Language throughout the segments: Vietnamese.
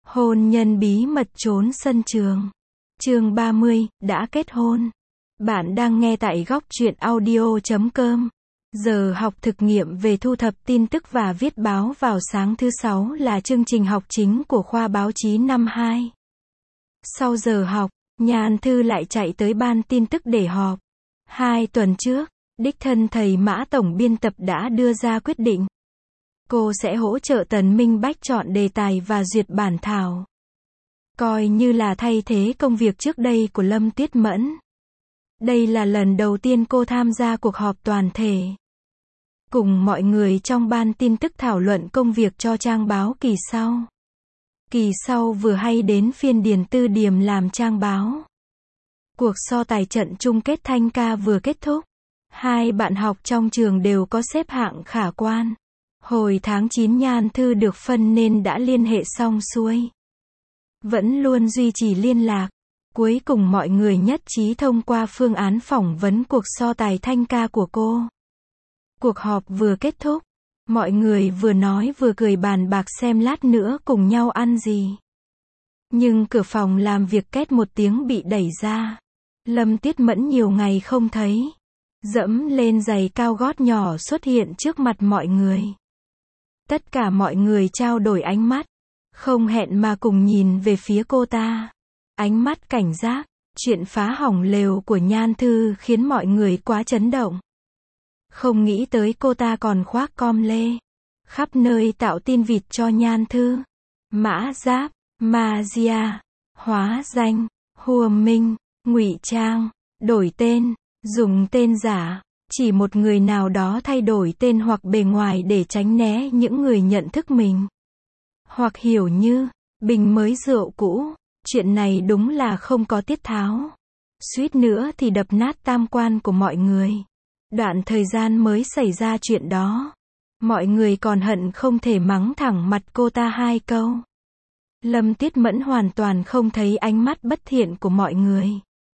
Hôn nhân bí mật trốn sân trường. Chương 30, đã kết hôn. Bạn đang nghe tại góc truyện audio.com. Giờ học thực nghiệm về thu thập tin tức và viết báo vào sáng thứ 6 là chương trình học chính của khoa báo chí năm 2. Sau giờ học, Nhan Thư lại chạy tới ban tin tức để họp. 2 tuần trước, đích thân thầy Mã tổng biên tập đã đưa ra quyết định. Cô sẽ hỗ trợ Tần Minh Bách chọn đề tài và duyệt bản thảo. Coi như là thay thế công việc trước đây của Lâm Tuyết Mẫn. Đây là lần đầu tiên cô tham gia cuộc họp toàn thể. Cùng mọi người trong ban tin tức thảo luận công việc cho trang báo kỳ sau. Kỳ sau vừa hay đến phiên Điền Tư Điềm làm trang báo. Cuộc so tài trận chung kết thanh ca vừa kết thúc. 2 bạn học trong trường đều có xếp hạng khả quan. Hồi tháng 9 Nhan Thư được phân nên đã liên hệ xong xuôi. Vẫn luôn duy trì liên lạc. Cuối cùng mọi người nhất trí thông qua phương án phỏng vấn cuộc so tài thanh ca của cô. Cuộc họp vừa kết thúc. Mọi người vừa nói vừa cười bàn bạc xem lát nữa cùng nhau ăn gì. Nhưng cửa phòng làm việc két một tiếng bị đẩy ra. Lâm Tuyết Mẫn nhiều ngày không thấy. Dẫm lên giày cao gót nhỏ xuất hiện trước mặt mọi người. Tất cả mọi người trao đổi ánh mắt. Không hẹn mà cùng nhìn về phía cô ta. Ánh mắt cảnh giác. Chuyện phá hỏng lều của Nhan Thư khiến mọi người quá chấn động. Không nghĩ tới cô ta còn khoác com lê. Khắp nơi tạo tin vịt cho Nhan Thư. Mã giáp, Magia, hóa danh, hùa minh, ngụy trang, đổi tên, dùng tên giả. Chỉ một người nào đó thay đổi tên hoặc bề ngoài để tránh né những người nhận thức mình. Hoặc hiểu như, bình mới rượu cũ. Chuyện này đúng là không có tiết tháo. Suýt nữa thì đập nát tam quan của mọi người. Đoạn thời gian mới xảy ra chuyện đó. Mọi người còn hận không thể mắng thẳng mặt cô ta 2 câu. Lâm Tuyết Mẫn hoàn toàn không thấy ánh mắt bất thiện của mọi người.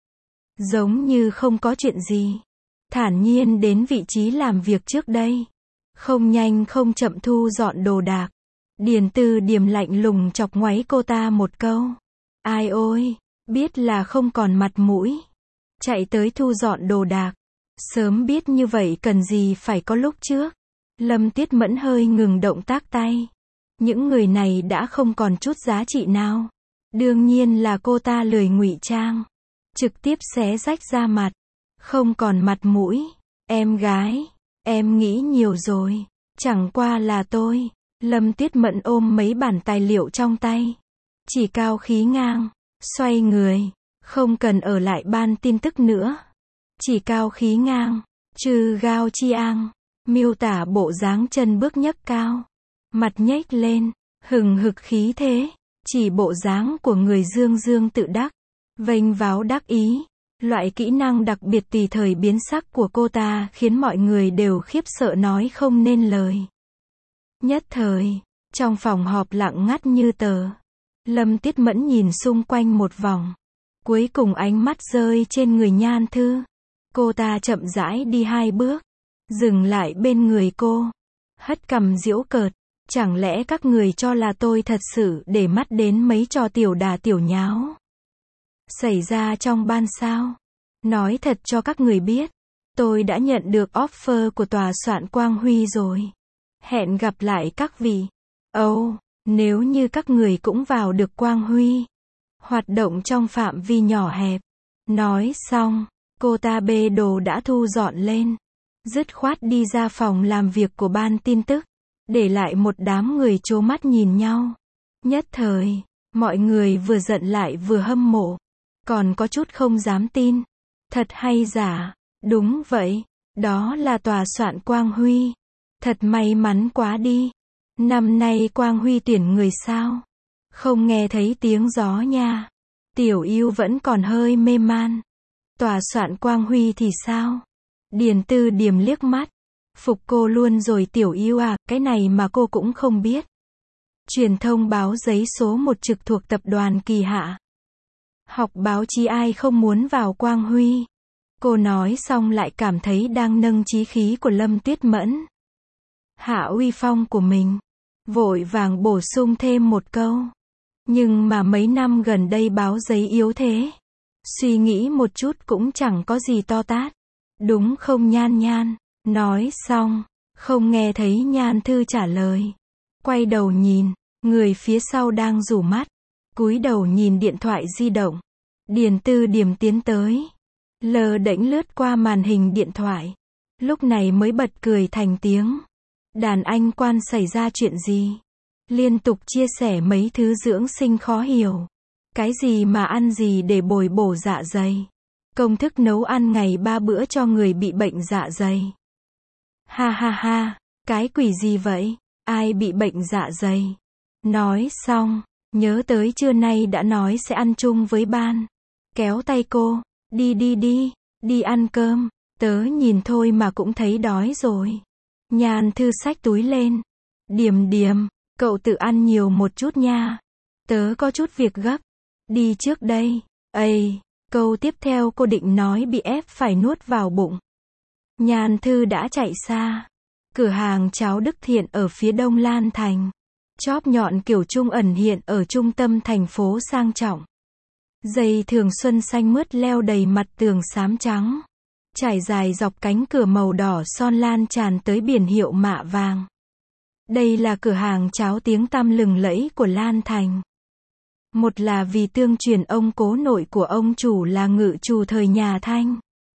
Giống như không có chuyện gì. Thản nhiên đến vị trí làm việc trước đây. Không nhanh không chậm thu dọn đồ đạc. Điền Tư Điềm lạnh lùng chọc ngoáy cô ta một câu. Ai ôi, biết là không còn mặt mũi. Chạy tới thu dọn đồ đạc. Sớm biết như vậy cần gì phải có lúc trước. Lâm Tuyết Mẫn hơi ngừng động tác tay. Những người này đã không còn chút giá trị nào. Đương nhiên là cô ta lười ngụy trang. Trực tiếp xé rách ra mặt. Không còn mặt mũi. Em gái, em nghĩ nhiều rồi. Chẳng qua là tôi. Lâm Tuyết Mẫn ôm mấy bản tài liệu trong tay. Chỉ cao khí ngang. Xoay người. Không cần ở lại ban tin tức nữa. Chỉ cao khí ngang. Trừ gao chi ang. Miêu tả bộ dáng chân bước nhấc cao. Mặt nhếch lên. Hừng hực khí thế. Chỉ bộ dáng của người dương dương tự đắc. Vênh váo đắc ý. Loại kỹ năng đặc biệt tùy thời biến sắc của cô ta khiến mọi người đều khiếp sợ nói không nên lời. Nhất thời, trong phòng họp lặng ngắt như tờ. Lâm Tuyết Mẫn nhìn xung quanh một vòng. Cuối cùng ánh mắt rơi trên người Nhan Thư. Cô ta chậm rãi đi 2 bước. Dừng lại bên người cô. Hất cằm giễu cợt. Chẳng lẽ các người cho là tôi thật sự để mắt đến mấy trò tiểu đà tiểu nháo xảy ra trong ban sao? Nói thật cho các người biết. Tôi đã nhận được offer của tòa soạn Quang Huy rồi. Hẹn gặp lại các vị. Nếu như các người cũng vào được Quang Huy. Hoạt động trong phạm vi nhỏ hẹp. Nói xong, cô ta bê đồ đã thu dọn lên. Dứt khoát đi ra phòng làm việc của ban tin tức. Để lại một đám người trố mắt nhìn nhau. Nhất thời, mọi người vừa giận lại vừa hâm mộ. Còn có chút không dám tin. Thật hay giả? Đúng vậy. Đó là tòa soạn Quang Huy. Thật may mắn quá đi. Năm nay Quang Huy tuyển người sao? Không nghe thấy tiếng gió nha. Tiểu Yêu vẫn còn hơi mê man. Tòa soạn Quang Huy thì sao? Điền Tư Điềm liếc mắt. Phục cô luôn rồi Tiểu Yêu à, cái này mà cô cũng không biết. Truyền thông báo giấy số 1 trực thuộc tập đoàn Kỳ Hạ. Học báo chí ai không muốn vào Quang Huy. Cô nói xong lại cảm thấy đang nâng chí khí của Lâm Tuyết Mẫn. Hạ uy phong của mình. Vội vàng bổ sung thêm một câu. Nhưng mà mấy năm gần đây báo giấy yếu thế. Suy nghĩ một chút cũng chẳng có gì to tát. Đúng không Nhan Nhan? Nói xong, không nghe thấy Nhan Thư trả lời. Quay đầu nhìn, người phía sau đang rủ mắt. Cúi đầu nhìn điện thoại di động. Điền Tư Điểm tiến tới. Lờ đễnh lướt qua màn hình điện thoại. Lúc này mới bật cười thành tiếng. Đàn anh quan xảy ra chuyện gì? Liên tục chia sẻ mấy thứ dưỡng sinh khó hiểu. Cái gì mà ăn gì để bồi bổ dạ dày? Công thức nấu ăn ngày 3 bữa cho người bị bệnh dạ dày. Ha ha ha, cái quỷ gì vậy? Ai bị bệnh dạ dày? Nói xong, nhớ tới trưa nay đã nói sẽ ăn chung với Ban. Kéo tay cô, đi ăn cơm, tớ nhìn thôi mà cũng thấy đói rồi. Nhan Thư xách túi lên. Điểm, cậu tự ăn nhiều một chút nha. Tớ có chút việc gấp. Đi trước đây. Câu tiếp theo cô định nói bị ép phải nuốt vào bụng. Nhan Thư đã chạy xa. Cửa hàng cháo Đức Thiện ở phía đông Lan Thành. Chóp nhọn kiểu Trung ẩn hiện ở trung tâm thành phố sang trọng. Dây thường xuân xanh mướt leo đầy mặt tường xám trắng. Trải dài dọc cánh cửa màu đỏ son lan tràn tới biển hiệu mạ vàng. Đây là cửa hàng cháo tiếng tăm lừng lẫy của Lan Thành. Một là vì tương truyền ông cố nội của ông chủ là ngự trù thời nhà Thanh.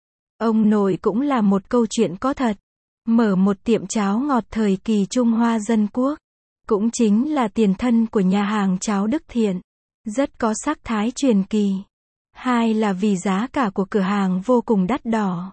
Ông nội cũng là một câu chuyện có thật. Mở một tiệm cháo ngọt thời kỳ Trung Hoa dân quốc. Cũng chính là tiền thân của nhà hàng cháo Đức Thiện. Rất có sắc thái truyền kỳ. Hai là vì giá cả của cửa hàng vô cùng đắt đỏ.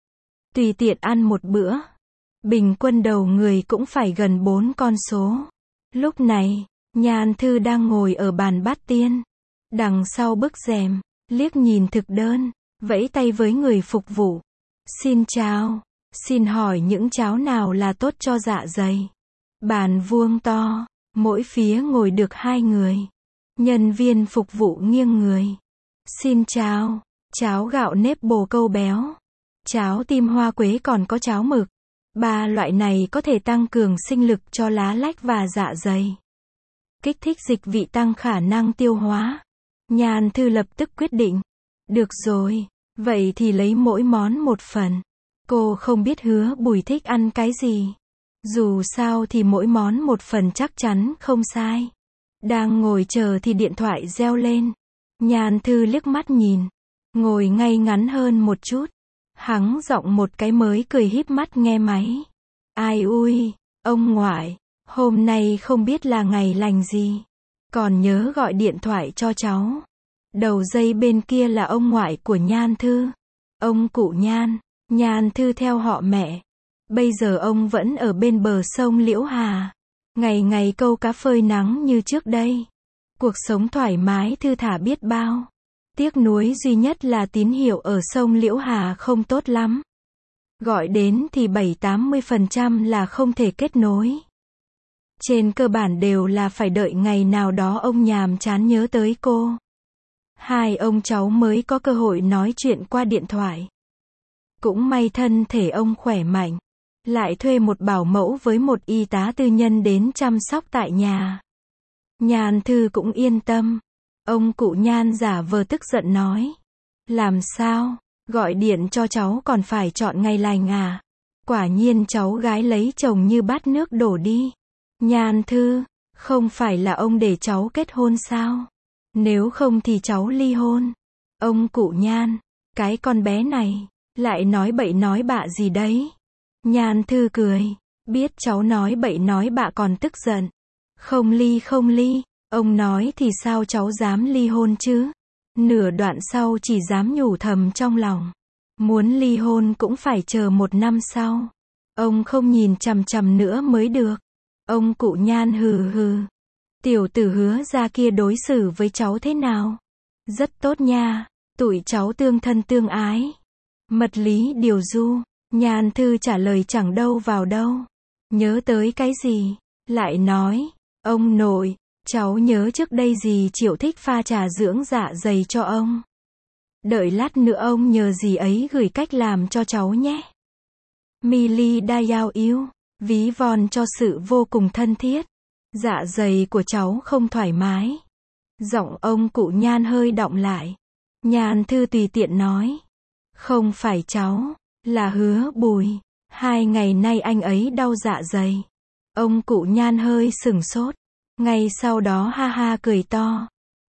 Tùy tiện ăn một bữa, bình quân đầu người cũng phải gần 4 con số. Lúc này, Nhan Thư đang ngồi ở bàn bát tiên. Đằng sau bức rèm, liếc nhìn thực đơn, vẫy tay với người phục vụ. Xin chào, xin hỏi những cháo nào là tốt cho dạ dày. Bàn vuông to, mỗi phía ngồi được 2 người. Nhân viên phục vụ nghiêng người. Xin chào, cháo gạo nếp bồ câu béo. Cháo tim hoa quế còn có cháo mực. 3 loại này có thể tăng cường sinh lực cho lá lách và dạ dày. Kích thích dịch vị tăng khả năng tiêu hóa. Nhan Thư lập tức quyết định. Được rồi, vậy thì lấy mỗi món một phần. Cô không biết Hứa Bùi thích ăn cái gì. Dù sao thì mỗi món một phần chắc chắn không sai. Đang ngồi chờ thì điện thoại reo lên. Nhan Thư liếc mắt nhìn. Ngồi ngay ngắn hơn một chút. Hắng giọng một cái mới cười híp mắt nghe máy. Ai ui, ông ngoại, hôm nay không biết là ngày lành gì. Còn nhớ gọi điện thoại cho cháu. Đầu dây bên kia là ông ngoại của Nhan Thư. Ông cụ Nhan, Nhan Thư theo họ mẹ. Bây giờ ông vẫn ở bên bờ sông Liễu Hà. Ngày ngày câu cá phơi nắng như trước đây. Cuộc sống thoải mái thư thả biết bao. Tiếc nuối duy nhất là tín hiệu ở sông Liễu Hà không tốt lắm. Gọi đến thì 70-80% là không thể kết nối. Trên cơ bản đều là phải đợi ngày nào đó ông nhàm chán nhớ tới cô. Hai ông cháu mới có cơ hội nói chuyện qua điện thoại. Cũng may thân thể ông khỏe mạnh. Lại thuê một bảo mẫu với một y tá tư nhân đến chăm sóc tại nhà. Nhan Thư cũng yên tâm. Ông cụ Nhan giả vờ tức giận nói. Làm sao? Gọi điện cho cháu còn phải chọn ngày lành à? Quả nhiên cháu gái lấy chồng như bát nước đổ đi. Nhan Thư, không phải là ông để cháu kết hôn sao? Nếu không thì cháu ly hôn. Ông cụ Nhan, cái con bé này, lại nói bậy nói bạ gì đấy? Nhan Thư cười, biết cháu nói bậy nói bạ còn tức giận. Không ly, ông nói thì sao cháu dám ly hôn chứ? Nửa đoạn sau chỉ dám nhủ thầm trong lòng. Muốn ly hôn cũng phải chờ 1 năm sau. Ông không nhìn chằm chằm nữa mới được. Ông cụ Nhan hừ hừ. Tiểu tử Hứa ra kia đối xử với cháu thế nào? Rất tốt nha, tụi cháu tương thân tương ái. Mật lý điều du. Nhan Thư trả lời chẳng đâu vào đâu. Nhớ tới cái gì? Lại nói, ông nội, cháu nhớ trước đây dì Triệu thích pha trà dưỡng dạ dày cho ông. Đợi lát nữa ông nhờ dì ấy gửi cách làm cho cháu nhé. Mili Dayao yêu, ví von cho sự vô cùng thân thiết. Dạ dày của cháu không thoải mái. Giọng ông cụ Nhan hơi đọng lại. Nhan Thư tùy tiện nói. Không phải cháu, là Hứa Bùi. 2 ngày nay anh ấy đau dạ dày. Ông cụ Nhan hơi sửng sốt. Ngay sau đó ha ha cười to.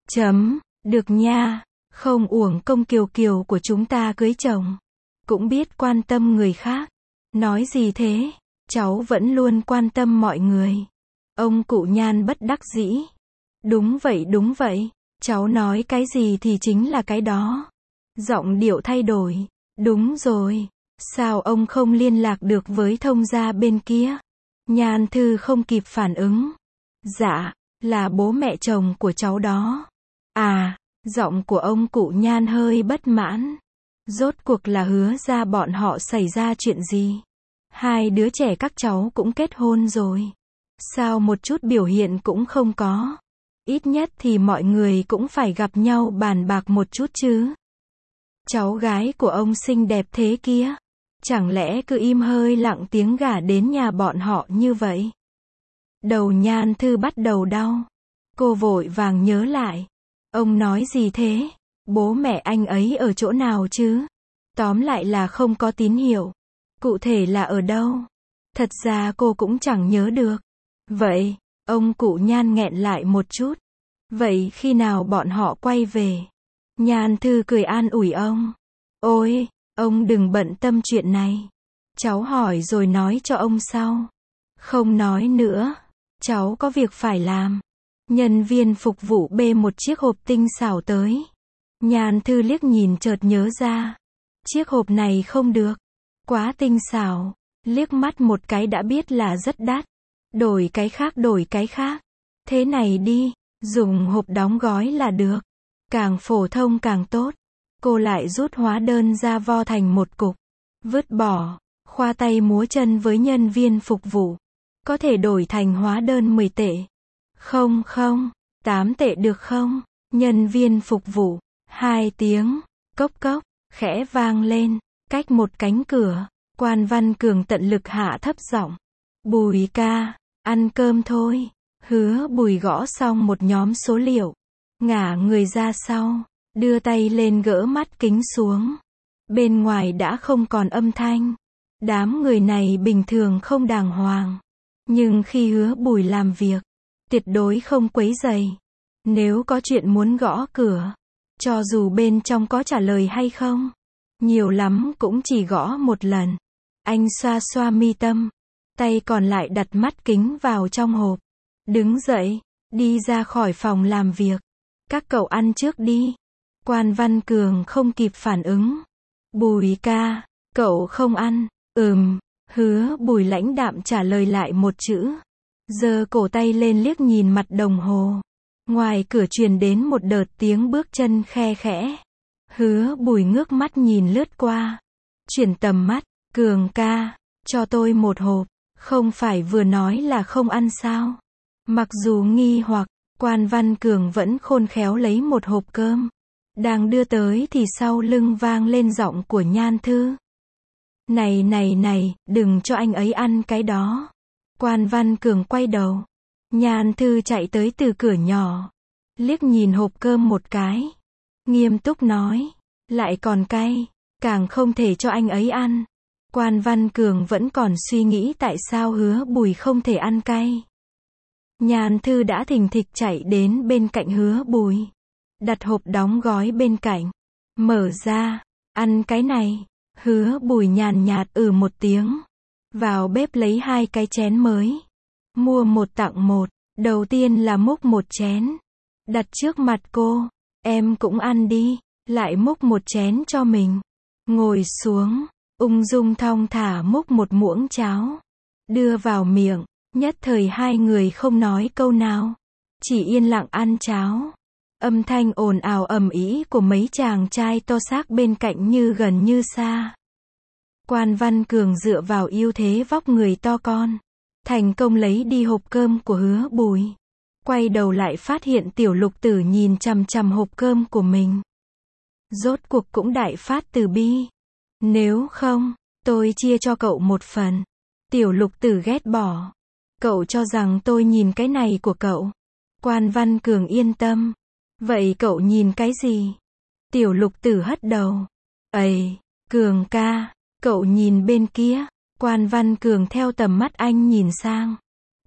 Được nha, không uổng công Kiều Kiều của chúng ta cưới chồng. Cũng biết quan tâm người khác. Nói gì thế, cháu vẫn luôn quan tâm mọi người. Ông cụ Nhan bất đắc dĩ. Đúng vậy, cháu nói cái gì thì chính là cái đó. Giọng điệu thay đổi. Đúng rồi, sao ông không liên lạc được với thông gia bên kia? Nhan Thư không kịp phản ứng. Dạ, là bố mẹ chồng của cháu đó. À, giọng của ông cụ Nhan hơi bất mãn. Rốt cuộc là Hứa ra bọn họ xảy ra chuyện gì? 2 đứa trẻ các cháu cũng kết hôn rồi. Sao một chút biểu hiện cũng không có? Ít nhất thì mọi người cũng phải gặp nhau bàn bạc một chút chứ. Cháu gái của ông xinh đẹp thế kia. Chẳng lẽ cứ im hơi lặng tiếng gả đến nhà bọn họ như vậy? Đầu Nhan Thư bắt đầu đau. Cô vội vàng nhớ lại. Ông nói gì thế? Bố mẹ anh ấy ở chỗ nào chứ? Tóm lại là không có tín hiệu. Cụ thể là ở đâu? Thật ra cô cũng chẳng nhớ được. Vậy, ông cụ Nhan nghẹn lại một chút. Vậy khi nào bọn họ quay về? Nhan Thư cười an ủi ông. Ôi, ông đừng bận tâm chuyện này. Cháu hỏi rồi nói cho ông sau. Không nói nữa. Cháu có việc phải làm. Nhân viên phục vụ bê một chiếc hộp tinh xảo tới. Nhan Thư liếc nhìn chợt nhớ ra. Chiếc hộp này không được. Quá tinh xảo. Liếc mắt một cái đã biết là rất đắt. Đổi cái khác. Thế này đi, dùng hộp đóng gói là được. Càng phổ thông càng tốt. Cô lại rút hóa đơn ra vo thành một cục. Vứt bỏ. Khoa tay múa chân với nhân viên phục vụ. Có thể đổi thành hóa đơn 10 tệ. Không, 8 tệ được không? Nhân viên phục vụ. 2 tiếng. Cốc cốc. Khẽ vang lên. Cách một cánh cửa. Quan Văn Cường tận lực hạ thấp giọng. Bùi ca, ăn cơm thôi. Hứa Bùi gõ xong một nhóm số liệu. Ngả người ra sau. Đưa tay lên gỡ mắt kính xuống. Bên ngoài đã không còn âm thanh. Đám người này bình thường không đàng hoàng. Nhưng khi Hứa Bùi làm việc, tuyệt đối không quấy rầy. Nếu có chuyện muốn gõ cửa, cho dù bên trong có trả lời hay không, nhiều lắm cũng chỉ gõ một lần. Anh xoa xoa mi tâm, tay còn lại đặt mắt kính vào trong hộp. Đứng dậy, đi ra khỏi phòng làm việc. Các cậu ăn trước đi. Quan Văn Cường không kịp phản ứng. Bùi ca, cậu không ăn. Hứa Bùi lãnh đạm trả lời lại một chữ. Giơ cổ tay lên liếc nhìn mặt đồng hồ. Ngoài cửa truyền đến một đợt tiếng bước chân khe khẽ. Hứa Bùi ngước mắt nhìn lướt qua. Chuyển tầm mắt. Cường ca, cho tôi một hộp. Không phải vừa nói là không ăn sao? Mặc dù nghi hoặc, Quan Văn Cường vẫn khôn khéo lấy một hộp cơm. Đang đưa tới thì sau lưng vang lên giọng của Nhan Thư. Này, đừng cho anh ấy ăn cái đó. Quan Văn Cường quay đầu. Nhan Thư chạy tới từ cửa nhỏ. Liếc nhìn hộp cơm một cái. Nghiêm túc nói. Lại còn cay. Càng không thể cho anh ấy ăn. Quan Văn Cường vẫn còn suy nghĩ tại sao Hứa Bùi không thể ăn cay. Nhan Thư đã thình thịch chạy đến bên cạnh Hứa Bùi. Đặt hộp đóng gói bên cạnh. Mở ra. Ăn cái này. Hứa Bùi nhàn nhạt một tiếng. Vào bếp lấy 2 cái chén mới. Mua một tặng một. Đầu tiên là múc một chén. Đặt trước mặt cô. Em cũng ăn đi. Lại múc một chén cho mình. Ngồi xuống. Ung dung thong thả múc một muỗng cháo. Đưa vào miệng. Nhất thời 2 người không nói câu nào. Chỉ yên lặng ăn cháo. Âm thanh ồn ào ầm ĩ của mấy chàng trai to xác bên cạnh như gần như xa. Quan Văn Cường dựa vào ưu thế vóc người to con. Thành công lấy đi hộp cơm của Hứa Bùi. Quay đầu lại phát hiện Tiểu Lục Tử nhìn chằm chằm hộp cơm của mình. Rốt cuộc cũng đại phát từ bi. Nếu không, tôi chia cho cậu một phần. Tiểu Lục Tử ghét bỏ. Cậu cho rằng tôi nhìn cái này của cậu. Quan Văn Cường yên tâm. Vậy cậu nhìn cái gì? Tiểu Lục Tử hất đầu. Ây, Cường ca, cậu nhìn bên kia. Quan Văn Cường theo tầm mắt anh nhìn sang.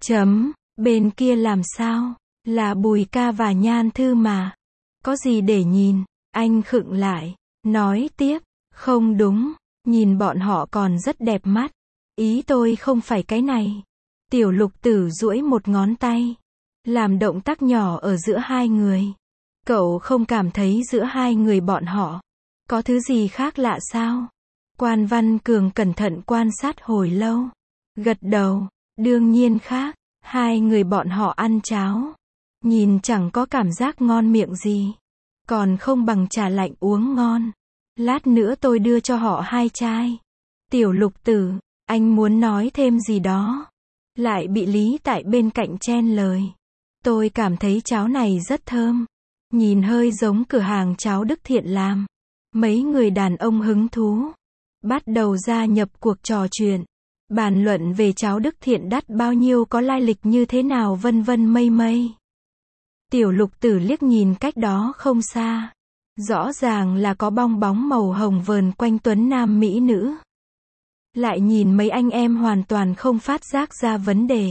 Bên kia làm sao? Là Bùi ca và Nhan Thư mà. Có gì để nhìn? Anh khựng lại, nói tiếp. Không đúng, nhìn bọn họ còn rất đẹp mắt. Ý tôi không phải cái này. Tiểu Lục Tử duỗi một ngón tay, làm động tác nhỏ ở giữa hai người. Cậu không cảm thấy giữa hai người bọn họ có thứ gì khác lạ sao? Quan Văn Cường cẩn thận quan sát hồi lâu, gật đầu, đương nhiên khác. Hai người bọn họ ăn cháo, nhìn chẳng có cảm giác ngon miệng gì, còn không bằng trà lạnh uống ngon. Lát nữa tôi đưa cho họ 2 chai. Tiểu Lục Tử, anh muốn nói thêm gì đó, lại bị Lý Tại bên cạnh chen lời. Tôi cảm thấy cháo này rất thơm, nhìn hơi giống cửa hàng cháo Đức Thiện làm. Mấy người đàn ông hứng thú, bắt đầu gia nhập cuộc trò chuyện, bàn luận về cháo Đức Thiện đắt bao nhiêu, có lai lịch như thế nào, vân vân mây mây. Tiểu Lục Tử liếc nhìn cách đó không xa, rõ ràng là có bong bóng màu hồng vờn quanh tuấn nam mỹ nữ. Lại nhìn mấy anh em hoàn toàn không phát giác ra vấn đề,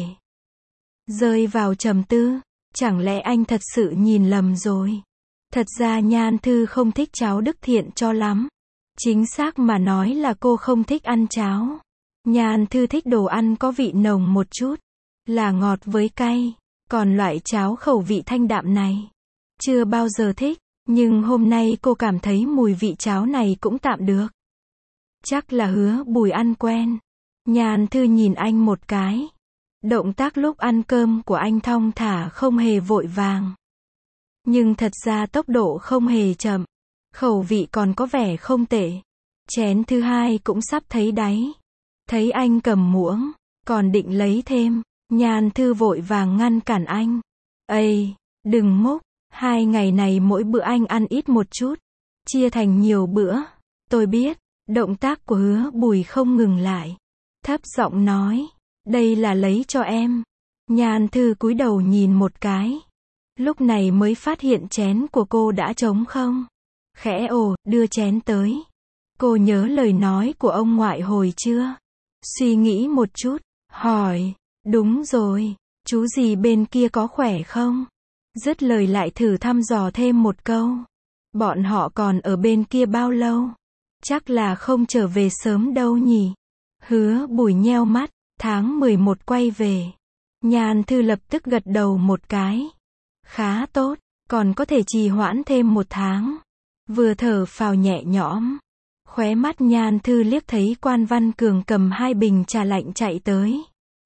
rơi vào trầm tư. Chẳng lẽ anh thật sự nhìn lầm rồi? Thật ra Nhan Thư không thích cháo Đức Thiện cho lắm. Chính xác mà nói là cô không thích ăn cháo. Nhan Thư thích đồ ăn có vị nồng một chút, là ngọt với cay. Còn loại cháo khẩu vị thanh đạm này, chưa bao giờ thích. Nhưng hôm nay cô cảm thấy mùi vị cháo này cũng tạm được. Chắc là Hứa Bùi ăn quen. Nhan Thư nhìn anh một cái. Động tác lúc ăn cơm của anh thong thả, không hề vội vàng. Nhưng thật ra tốc độ không hề chậm. Khẩu vị còn có vẻ không tệ. Chén thứ hai cũng sắp thấy đáy. Thấy anh cầm muỗng, còn định lấy thêm. Nhan Thư vội vàng ngăn cản anh. Ây, đừng múc. 2 ngày này mỗi bữa anh ăn ít một chút, chia thành nhiều bữa. Tôi biết. Động tác của Hứa Bùi không ngừng lại, thấp giọng nói. Đây là lấy cho em. Nhan Thư cúi đầu nhìn một cái. Lúc này mới phát hiện chén của cô đã trống không. Khẽ đưa chén tới. Cô nhớ lời nói của ông ngoại hồi chưa? Suy nghĩ một chút, hỏi. Đúng rồi, chú gì bên kia có khỏe không? Dứt lời lại thử thăm dò thêm một câu. Bọn họ còn ở bên kia bao lâu? Chắc là không trở về sớm đâu nhỉ? Hứa Bùi nheo mắt. Tháng 11 quay về. Nhan Thư lập tức gật đầu một cái. Khá tốt, còn có thể trì hoãn thêm 1 tháng. Vừa thở phào nhẹ nhõm, khóe mắt Nhan Thư liếc thấy Quan Văn Cường cầm 2 bình trà lạnh chạy tới.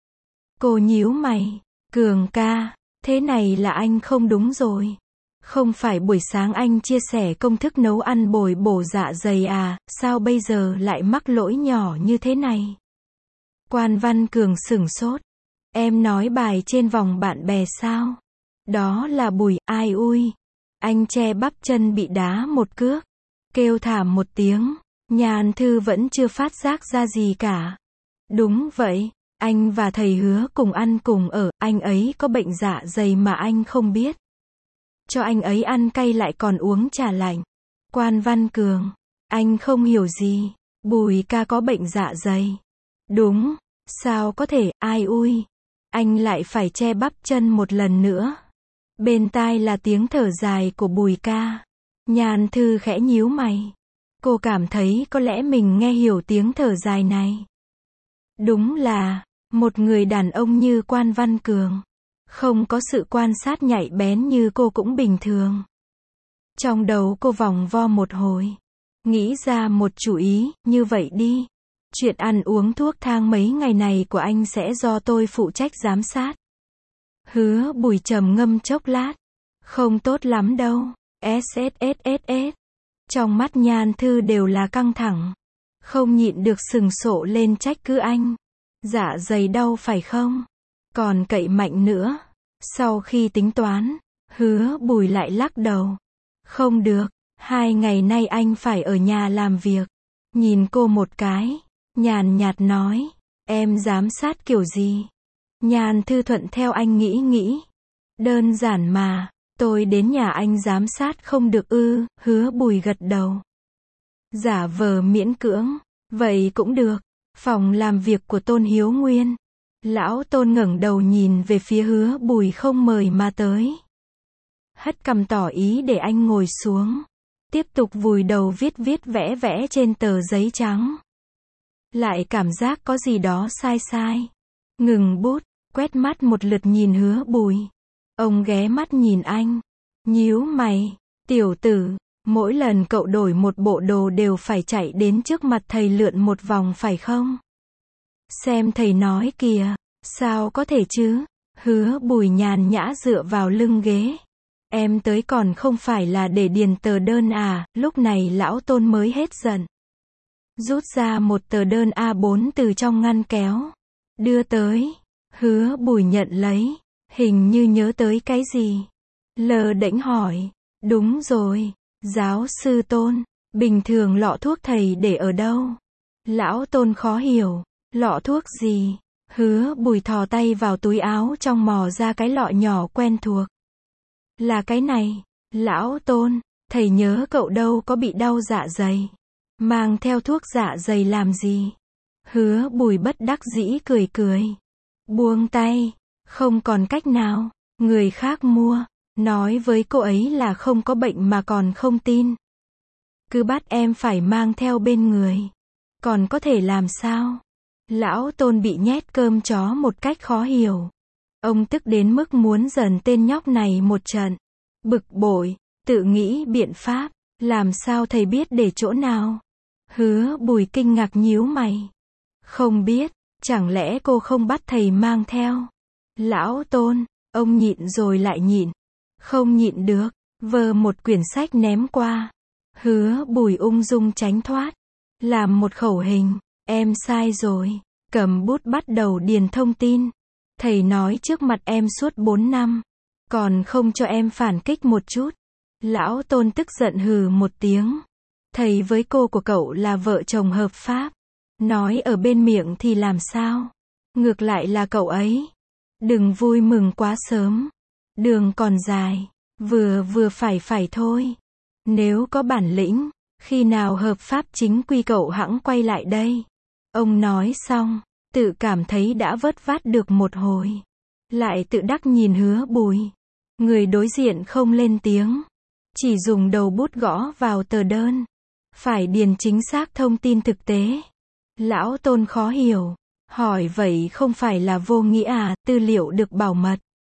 Cô nhíu mày. Cường ca, thế này là anh không đúng rồi. Không phải buổi sáng anh chia sẻ công thức nấu ăn bồi bổ dạ dày à, sao bây giờ lại mắc lỗi nhỏ như thế này? Quan Văn Cường sửng sốt. Em nói bài trên vòng bạn bè sao? Đó là Bùi, ai ui. Anh che bắp chân bị đá một cước. Kêu thảm một tiếng. Nhan Thư vẫn chưa phát giác ra gì cả. Đúng vậy, anh và thầy Hứa cùng ăn cùng ở, anh ấy có bệnh dạ dày mà anh không biết. Cho anh ấy ăn cay lại còn uống trà lạnh. Quan Văn Cường, anh không hiểu gì. Bùi ca có bệnh dạ dày. Đúng, sao có thể, ai ui. Anh lại phải che bắp chân một lần nữa. Bên tai là tiếng thở dài của Bùi ca. Nhan Thư khẽ nhíu mày. Cô cảm thấy có lẽ mình nghe hiểu tiếng thở dài này. Đúng là, một người đàn ông như Quan Văn Cường, không có sự quan sát nhạy bén như cô cũng bình thường. Trong đầu cô vòng vo một hồi, nghĩ ra một chủ ý, như vậy đi. Chuyện ăn uống thuốc thang mấy ngày này của anh sẽ do tôi phụ trách giám sát. Hứa Bùi trầm ngâm chốc lát. Không tốt lắm đâu. SSSSS. Trong mắt Nhan Thư đều là căng thẳng. Không nhịn được sừng sộ lên trách cứ anh. Dạ dày đau phải không? Còn cậy mạnh nữa. Sau khi tính toán, Hứa Bùi lại lắc đầu. Không được, 2 ngày nay anh phải ở nhà làm việc. Nhìn cô một cái, nhàn nhạt nói. Em giám sát kiểu gì? Nhan Thư thuận theo anh nghĩ. Đơn giản mà, Tôi đến nhà anh giám sát không được ư? Hứa Bùi gật đầu. Giả vờ miễn cưỡng. Vậy cũng được. Phòng làm việc của Tôn Hiếu Nguyên. Lão Tôn ngẩng đầu nhìn về phía Hứa Bùi không mời mà tới. Hất cằm tỏ ý để anh ngồi xuống. Tiếp tục vùi đầu viết vẽ vẽ trên tờ giấy trắng. Lại cảm giác có gì đó sai sai. Ngừng bút, quét mắt một lượt nhìn Hứa Bùi. Ông ghé mắt nhìn anh. Nhíu mày. Tiểu tử, mỗi lần cậu đổi một bộ đồ đều phải chạy đến trước mặt thầy lượn một vòng phải không? Xem thầy nói kìa. Sao có thể chứ? Hứa Bùi nhàn nhã dựa vào lưng ghế. Em tới còn không phải là để điền tờ đơn à? Lúc này lão Tôn mới hết giận. Rút ra một tờ đơn A4 từ trong ngăn kéo. Đưa tới. Hứa Bùi nhận lấy. Hình như nhớ tới cái gì. Lờ đễnh hỏi. Đúng rồi. Giáo sư Tôn. Bình thường lọ thuốc thầy để ở đâu? Lão Tôn khó hiểu. Lọ thuốc gì? Hứa Bùi thò tay vào túi áo trong mò ra cái lọ nhỏ quen thuộc. Là cái này. Lão Tôn. Thầy nhớ cậu đâu có bị đau dạ dày. Mang theo thuốc dạ dày làm gì? Hứa Bùi bất đắc dĩ cười cười. Buông tay. Không còn cách nào. Người khác mua. Nói với cô ấy là không có bệnh mà còn không tin. Cứ bắt em phải mang theo bên người. Còn có thể làm sao? Lão Tôn bị nhét cơm chó một cách khó hiểu. Ông tức đến mức muốn giần tên nhóc này một trận. Bực bội, tự nghĩ biện pháp. Làm sao thầy biết để chỗ nào? Hứa Bùi kinh ngạc nhíu mày. Không biết, chẳng lẽ cô không bắt thầy mang theo? Lão Tôn, ông nhịn rồi lại nhịn. Không nhịn được, vơ một quyển sách ném qua. Hứa Bùi ung dung tránh thoát. Làm một khẩu hình, em sai rồi. Cầm bút bắt đầu điền thông tin. Thầy nói trước mặt em suốt 4 năm. Còn không cho em phản kích một chút. Lão Tôn tức giận hừ một tiếng. Thầy với cô của cậu là vợ chồng hợp pháp. Nói ở bên miệng thì làm sao? Ngược lại là cậu ấy. Đừng vui mừng quá sớm. Đường còn dài. Vừa phải thôi. Nếu có bản lĩnh, khi nào hợp pháp chính quy cậu hẵng quay lại đây. Ông nói xong, tự cảm thấy đã vớt vát được một hồi. Lại tự đắc nhìn Hứa Bùi. Người đối diện không lên tiếng. Chỉ dùng đầu bút gõ vào tờ đơn. Phải điền chính xác thông tin thực tế. Lão Tôn khó hiểu. Hỏi vậy không phải là vô nghĩa à, tư liệu được bảo mật.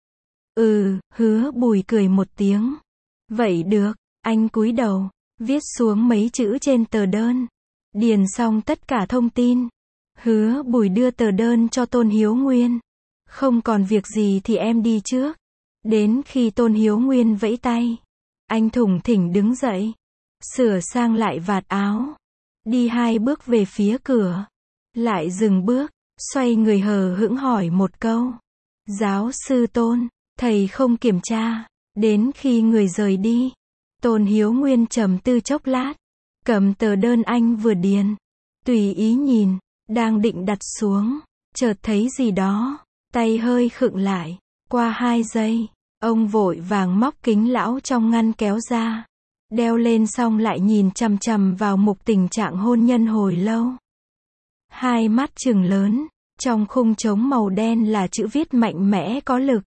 Hứa Bùi cười một tiếng. Vậy được, anh cúi đầu, viết xuống mấy chữ trên tờ đơn. Điền xong tất cả thông tin. Hứa Bùi đưa tờ đơn cho Tôn Hiếu Nguyên. Không còn việc gì thì em đi trước. Đến khi Tôn Hiếu Nguyên vẫy tay, anh thủng thỉnh đứng dậy. Sửa sang lại vạt áo. Đi 2 bước về phía cửa. Lại dừng bước, xoay người hờ hững hỏi một câu. Giáo sư Tôn, thầy không kiểm tra. Đến khi người rời đi, Tôn Hiếu Nguyên trầm tư chốc lát. Cầm tờ đơn anh vừa điền. Tùy ý nhìn, đang định đặt xuống. Chợt thấy gì đó. Tay hơi khựng lại. Qua 2 giây, ông vội vàng móc kính lão trong ngăn kéo ra. Đeo lên xong lại nhìn chằm chằm vào mục tình trạng hôn nhân hồi lâu. Hai mắt trừng lớn. Trong khung trống màu đen là chữ viết mạnh mẽ có lực.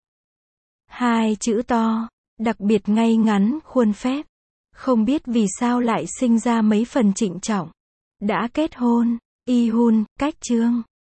2 chữ to, đặc biệt ngay ngắn, khuôn phép. Không biết vì sao lại sinh ra mấy phần trịnh trọng. Đã kết hôn, y hun, cách chương.